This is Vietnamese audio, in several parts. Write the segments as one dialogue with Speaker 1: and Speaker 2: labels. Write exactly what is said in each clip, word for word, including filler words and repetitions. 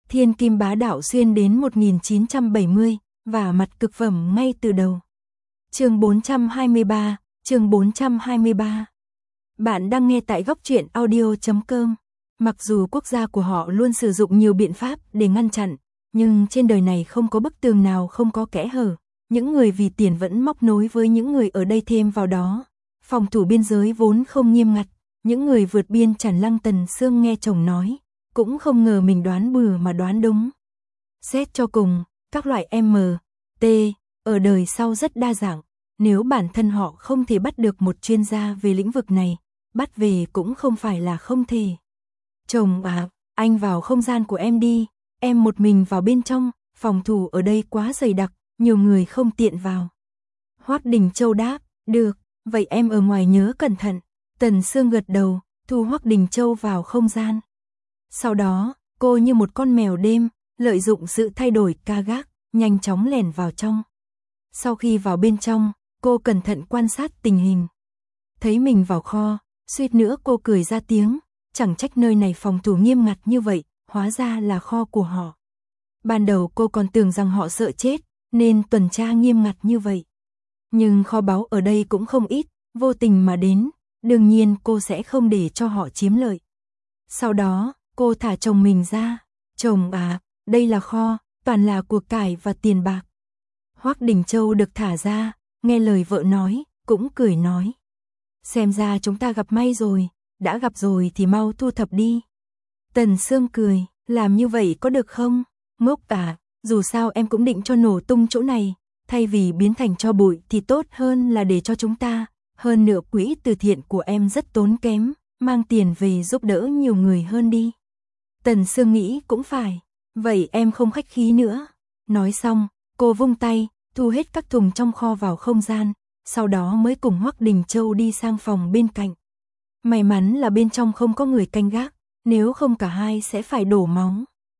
Speaker 1: Thiên kim bá đạo xuyên đến một nghìn chín trăm bảy mươi, và mặt cực phẩm ngay từ đầu. Chương bốn trăm hai mươi ba, chương bốn trăm hai mươi ba. Bạn đang nghe tại góc truyện audio chấm com. Mặc dù quốc gia của họ luôn sử dụng nhiều biện pháp để ngăn chặn, nhưng trên đời này không có bức tường nào không có kẽ hở. Những người vì tiền vẫn móc nối với những người ở đây thêm vào đó. Phòng thủ biên giới vốn không nghiêm ngặt, những người vượt biên chản Lăng Tần Sương nghe chồng nói, cũng không ngờ mình đoán bừa mà đoán đúng. Xét cho cùng, các loại M, T, ở đời sau rất đa dạng, nếu bản thân họ không thể bắt được một chuyên gia về lĩnh vực này, bắt về cũng không phải là không thể. Chồng à, anh vào không gian của em đi, em một mình vào bên trong, phòng thủ ở đây quá dày đặc, nhiều người không tiện vào. Hoắc Đình Châu đáp, được, vậy em ở ngoài nhớ cẩn thận. Tần Sương gật đầu, thu Hoắc Đình Châu vào không gian. Sau đó, cô như một con mèo đêm, lợi dụng sự thay đổi ca gác, nhanh chóng lẻn vào trong. Sau khi vào bên trong, cô cẩn thận quan sát tình hình. Thấy mình vào kho, suýt nữa cô cười ra tiếng, chẳng trách nơi này phòng thủ nghiêm ngặt như vậy, hóa ra là kho của họ. Ban đầu cô còn tưởng rằng họ sợ chết, nên tuần tra nghiêm ngặt như vậy. Nhưng kho báu ở đây cũng không ít, vô tình mà đến, đương nhiên cô sẽ không để cho họ chiếm lợi. Sau đó, cô thả chồng mình ra, chồng à, đây là kho, toàn là của cải và tiền bạc. Hoắc Đình Châu được thả ra, nghe lời vợ nói, cũng cười nói. Xem ra chúng ta gặp may rồi, đã gặp rồi thì mau thu thập đi. Tần Sương cười, làm như vậy có được không? Ngốc à, dù sao em cũng định cho nổ tung chỗ này, thay vì biến thành tro bụi thì tốt hơn là để cho chúng ta. Hơn nữa quỹ từ thiện của em rất tốn kém, mang tiền về giúp đỡ nhiều người hơn đi. Tần Sương nghĩ cũng phải, vậy em không khách khí nữa. Nói xong, cô vung tay, thu hết các thùng trong kho vào không gian, sau đó mới cùng Hoắc Đình Châu đi sang phòng bên cạnh. May mắn là bên trong không có người canh gác, nếu không cả hai sẽ phải đổ máu.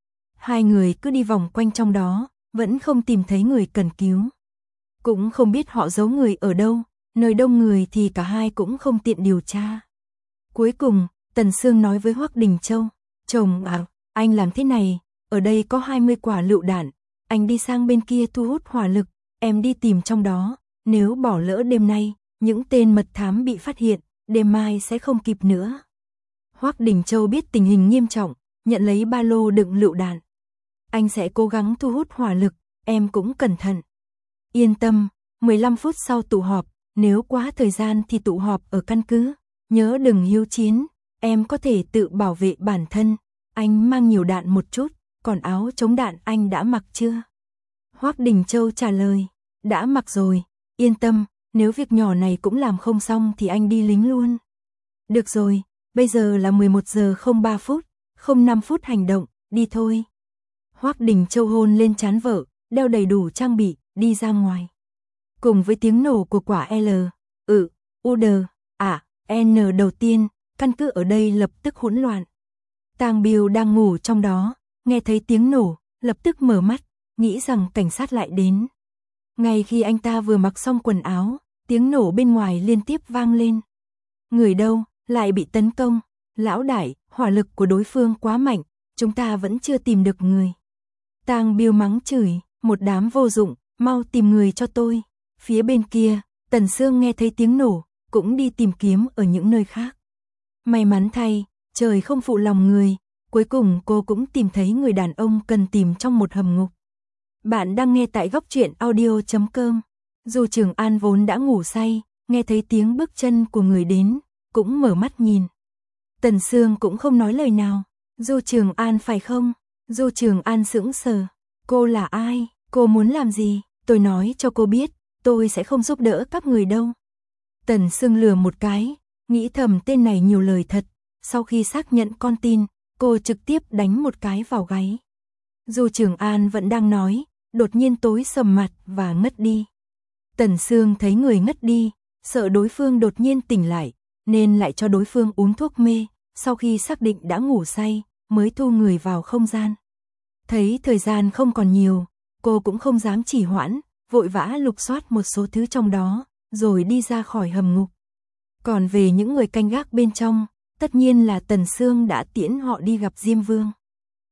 Speaker 1: Hai người cứ đi vòng quanh trong đó, vẫn không tìm thấy người cần cứu. Cũng không biết họ giấu người ở đâu, nơi đông người thì cả hai cũng không tiện điều tra. Cuối cùng, Tần Sương nói với Hoắc Đình Châu, chồng à, anh làm thế này, ở đây có hai mươi quả lựu đạn, anh đi sang bên kia thu hút hỏa lực, em đi tìm trong đó, nếu bỏ lỡ đêm nay, những tên mật thám bị phát hiện, đêm mai sẽ không kịp nữa. Hoắc Đình Châu biết tình hình nghiêm trọng, nhận lấy ba lô đựng lựu đạn. Anh sẽ cố gắng thu hút hỏa lực, em cũng cẩn thận. Yên tâm, mười lăm phút sau tụ họp, nếu quá thời gian thì tụ họp ở căn cứ, nhớ đừng hiếu chiến, em có thể tự bảo vệ bản thân, anh mang nhiều đạn một chút, còn áo chống đạn anh đã mặc chưa? Hoắc Đình Châu trả lời, đã mặc rồi, yên tâm, nếu việc nhỏ này cũng làm không xong thì anh đi lính luôn. Được rồi, bây giờ là mười một giờ không ba phút, không năm phút hành động, đi thôi. Hoắc Đình Châu hôn lên trán vợ, đeo đầy đủ trang bị, đi ra ngoài. Cùng với tiếng nổ của quả L, ừ, U D, A, N đầu tiên, căn cứ ở đây lập tức hỗn loạn. Tang Biêu đang ngủ trong đó, nghe thấy tiếng nổ, lập tức mở mắt, nghĩ rằng cảnh sát lại đến. Ngay khi anh ta vừa mặc xong quần áo, tiếng nổ bên ngoài liên tiếp vang lên. Người đâu, lại bị tấn công, lão đại, hỏa lực của đối phương quá mạnh, chúng ta vẫn chưa tìm được người. Tang Biêu mắng chửi, một đám vô dụng, mau tìm người cho tôi. Phía bên kia, Tần Sương nghe thấy tiếng nổ, cũng đi tìm kiếm ở những nơi khác. May mắn thay, trời không phụ lòng người, cuối cùng cô cũng tìm thấy người đàn ông cần tìm trong một hầm ngục. Bạn đang nghe tại góc truyện audio chấm com. Dù Trường An vốn đã ngủ say, nghe thấy tiếng bước chân của người đến, cũng mở mắt nhìn. Tần Sương cũng không nói lời nào. Du Trường An phải không? Du Trường An sững sờ. Cô là ai? Cô muốn làm gì? Tôi nói cho cô biết, tôi sẽ không giúp đỡ các người đâu. Tần Sương lừa một cái, nghĩ thầm tên này nhiều lời thật. Sau khi xác nhận con tin, cô trực tiếp đánh một cái vào gáy. Du Trường An vẫn đang nói, đột nhiên tối sầm mặt và ngất đi. Tần Sương thấy người ngất đi, sợ đối phương đột nhiên tỉnh lại, nên lại cho đối phương uống thuốc mê, sau khi xác định đã ngủ say, mới thu người vào không gian. Thấy thời gian không còn nhiều, cô cũng không dám trì hoãn, vội vã lục soát một số thứ trong đó, rồi đi ra khỏi hầm ngục. Còn về những người canh gác bên trong, tất nhiên là Tần Sương đã tiễn họ đi gặp Diêm Vương.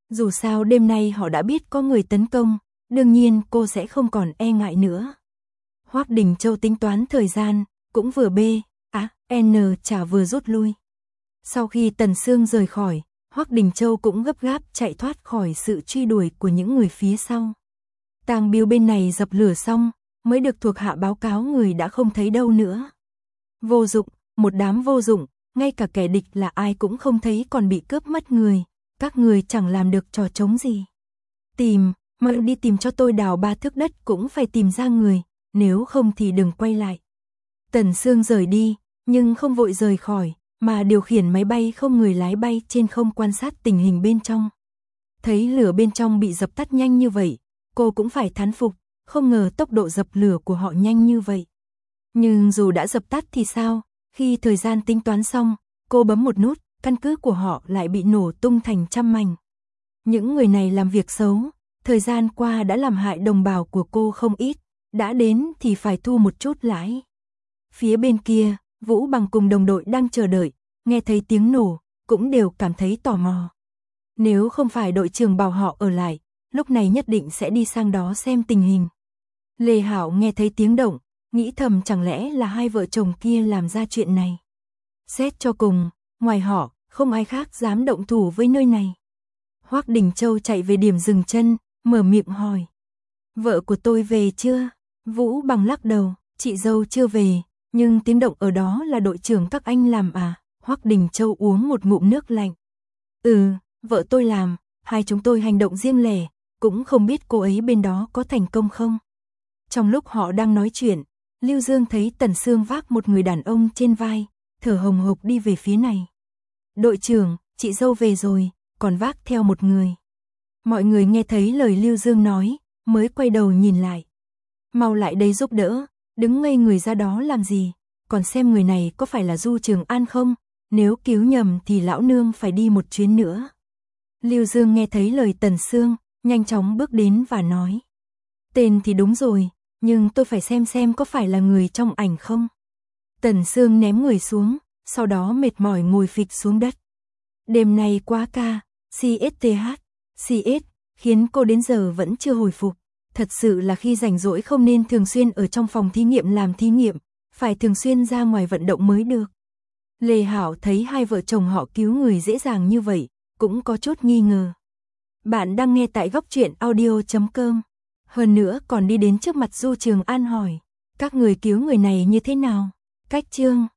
Speaker 1: Dù sao đêm nay họ đã biết có người tấn công, đương nhiên cô sẽ không còn e ngại nữa. Hoắc Đình Châu tính toán thời gian, cũng vừa B, á, N chả vừa rút lui. Sau khi Tần Sương rời khỏi, Hoắc Đình Châu cũng gấp gáp chạy thoát khỏi sự truy đuổi của những người phía sau. Tàng Biêu bên này dập lửa xong, mới được thuộc hạ báo cáo người đã không thấy đâu nữa. Vô dụng, một đám vô dụng, ngay cả kẻ địch là ai cũng không thấy còn bị cướp mất người, các người chẳng làm được trò trống gì. Tìm, mà đi tìm cho tôi đào ba thước đất cũng phải tìm ra người, nếu không thì đừng quay lại. Tần Sương rời đi, nhưng không vội rời khỏi, mà điều khiển máy bay không người lái bay trên không quan sát tình hình bên trong. Thấy lửa bên trong bị dập tắt nhanh như vậy, cô cũng phải thán phục, không ngờ tốc độ dập lửa của họ nhanh như vậy. Nhưng dù đã dập tắt thì sao, khi thời gian tính toán xong, cô bấm một nút, căn cứ của họ lại bị nổ tung thành trăm mảnh. Những người này làm việc xấu, thời gian qua đã làm hại đồng bào của cô không ít, đã đến thì phải thu một chút lãi. Phía bên kia, Vũ Bằng cùng đồng đội đang chờ đợi, nghe thấy tiếng nổ, cũng đều cảm thấy tò mò. Nếu không phải đội trưởng bảo họ ở lại, lúc này nhất định sẽ đi sang đó xem tình hình. Lê Hảo nghe thấy tiếng động, nghĩ thầm chẳng lẽ là hai vợ chồng kia làm ra chuyện này. Xét cho cùng, ngoài họ, không ai khác dám động thủ với nơi này. Hoắc Đình Châu chạy về điểm dừng chân, mở miệng hỏi. Vợ của tôi về chưa? Vũ Bằng lắc đầu, chị dâu chưa về, nhưng tiếng động ở đó là đội trưởng các anh làm à? Hoắc Đình Châu uống một ngụm nước lạnh. Ừ, vợ tôi làm, hai chúng tôi hành động riêng lẻ, cũng không biết cô ấy bên đó có thành công không. Trong lúc họ đang nói chuyện, Lưu Dương thấy Tần Sương vác một người đàn ông trên vai, thở hồng hộc đi về phía này. Đội trưởng, chị dâu về rồi, còn vác theo một người. Mọi người nghe thấy lời Lưu Dương nói, mới quay đầu nhìn lại. Mau lại đây giúp đỡ, đứng ngây người ra đó làm gì, còn xem người này có phải là Du Trường An không, nếu cứu nhầm thì lão nương phải đi một chuyến nữa. Lưu Dương nghe thấy lời Tần Sương, nhanh chóng bước đến và nói. Tên thì đúng rồi, nhưng tôi phải xem xem có phải là người trong ảnh không. Tần Sương ném người xuống, sau đó mệt mỏi ngồi phịch xuống đất. Đêm nay quá ca, xê ét tê hát, xê ét, khiến cô đến giờ vẫn chưa hồi phục. Thật sự là khi rảnh rỗi không nên thường xuyên ở trong phòng thí nghiệm làm thí nghiệm, phải thường xuyên ra ngoài vận động mới được. Lê Hảo thấy hai vợ chồng họ cứu người dễ dàng như vậy, cũng có chút nghi ngờ. Bạn đang nghe tại góc truyện audio chấm com. Hơn nữa còn đi đến trước mặt Du Trường An hỏi, các người cứu người này như thế nào? Cách chương